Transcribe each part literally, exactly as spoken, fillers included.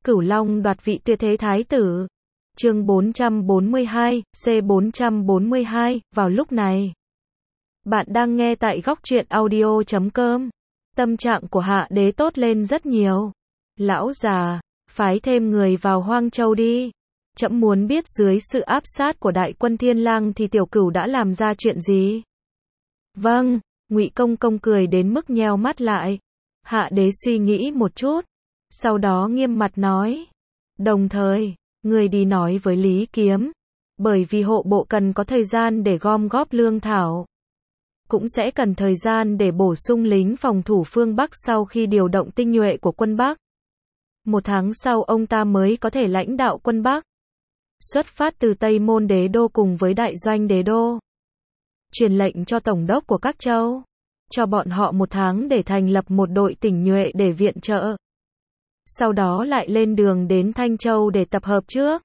Cửu Long đoạt vị tuyệt thế thái tử. Chương bốn trăm bốn mươi hai, C bốn trăm bốn mươi hai, vào lúc này. Bạn đang nghe tại góc truyện audio chấm com. Tâm trạng của Hạ Đế tốt lên rất nhiều. Lão già, phái thêm người vào Hoang Châu đi. Trẫm muốn biết dưới sự áp sát của đại quân Thiên Lang thì tiểu cửu đã làm ra chuyện gì. Vâng, Ngụy Công Công cười đến mức nheo mắt lại. Hạ Đế suy nghĩ một chút, sau đó nghiêm mặt nói. Đồng thời, người đi nói với Lý Kiếm, bởi vì hộ bộ cần có thời gian để gom góp lương thảo. Cũng sẽ cần thời gian để bổ sung lính phòng thủ phương Bắc sau khi điều động tinh nhuệ của quân Bắc. Một tháng sau ông ta mới có thể lãnh đạo quân Bắc. Xuất phát từ Tây Môn Đế Đô cùng với Đại Doanh Đế Đô. Truyền lệnh cho tổng đốc của các châu. Cho bọn họ một tháng để thành lập một đội tinh nhuệ để viện trợ. Sau đó lại lên đường đến Thanh Châu để tập hợp trước.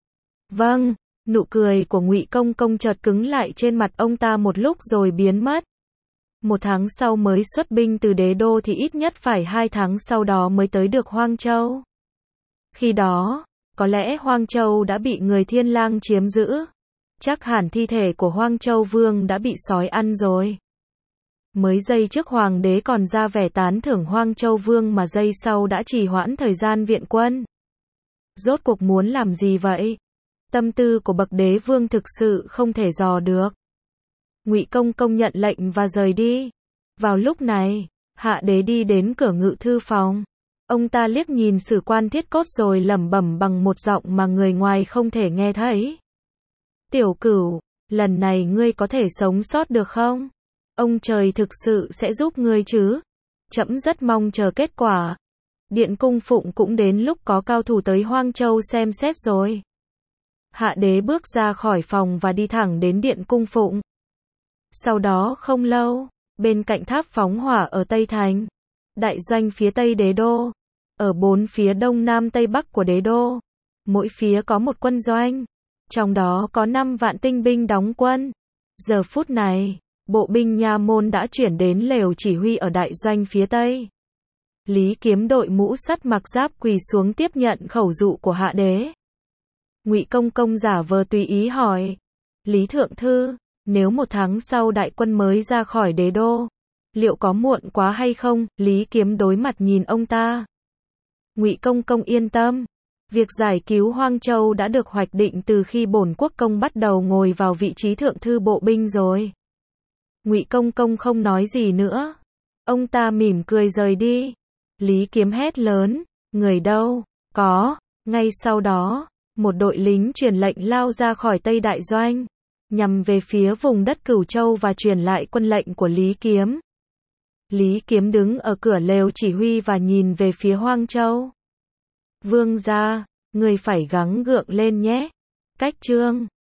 Vâng, nụ cười của Ngụy Công Công chợt cứng lại trên mặt ông ta một lúc rồi biến mất. Một tháng sau mới xuất binh từ Đế Đô thì ít nhất phải hai tháng sau đó mới tới được Hoang Châu. Khi đó, có lẽ Hoang Châu đã bị người Thiên Lang chiếm giữ. Chắc hẳn thi thể của Hoang Châu Vương đã bị sói ăn rồi. Mới giây trước Hoàng đế còn ra vẻ tán thưởng Hoang Châu Vương mà giây sau đã trì hoãn thời gian viện quân. Rốt cuộc muốn làm gì vậy? Tâm tư của bậc đế vương thực sự không thể dò được. Ngụy Công Công nhận lệnh và rời đi. Vào lúc này, Hạ Đế đi đến cửa ngự thư phòng. Ông ta liếc nhìn Sử Quan Thiết Cốt rồi lẩm bẩm bằng một giọng mà người ngoài không thể nghe thấy. Tiểu Cửu, lần này ngươi có thể sống sót được không? Ông trời thực sự sẽ giúp ngươi chứ? Trẫm rất mong chờ kết quả. Điện Cung Phụng cũng đến lúc có cao thủ tới Hoang Châu xem xét rồi. Hạ Đế bước ra khỏi phòng và đi thẳng đến Điện Cung Phụng. Sau đó không lâu, bên cạnh tháp phóng hỏa ở Tây Thành, đại doanh phía Tây Đế Đô, ở bốn phía Đông Nam Tây Bắc của Đế Đô, mỗi phía có một quân doanh, trong đó có năm vạn tinh binh đóng quân. Giờ phút này, bộ binh Nha Môn đã chuyển đến lều chỉ huy ở đại doanh phía Tây. Lý Kiếm đội mũ sắt mặc giáp quỳ xuống tiếp nhận khẩu dụ của Hạ Đế. Ngụy Công Công giả vờ tùy ý hỏi. Lý Thượng Thư, nếu một tháng sau đại quân mới ra khỏi Đế Đô, liệu có muộn quá hay không? Lý Kiếm đối mặt nhìn ông ta. Ngụy Công Công yên tâm. Việc giải cứu Hoang Châu đã được hoạch định từ khi bổn quốc công bắt đầu ngồi vào vị trí thượng thư bộ binh rồi. Ngụy Công Công không nói gì nữa. Ông ta mỉm cười rời đi. Lý Kiếm hét lớn, người đâu? Có. Ngay sau đó, một đội lính truyền lệnh lao ra khỏi Tây Đại Doanh, nhằm về phía vùng đất Cửu Châu và truyền lại quân lệnh của Lý Kiếm. Lý Kiếm đứng ở cửa lều chỉ huy và nhìn về phía Hoang Châu. Vương gia, người phải gắng gượng lên nhé. Cách chương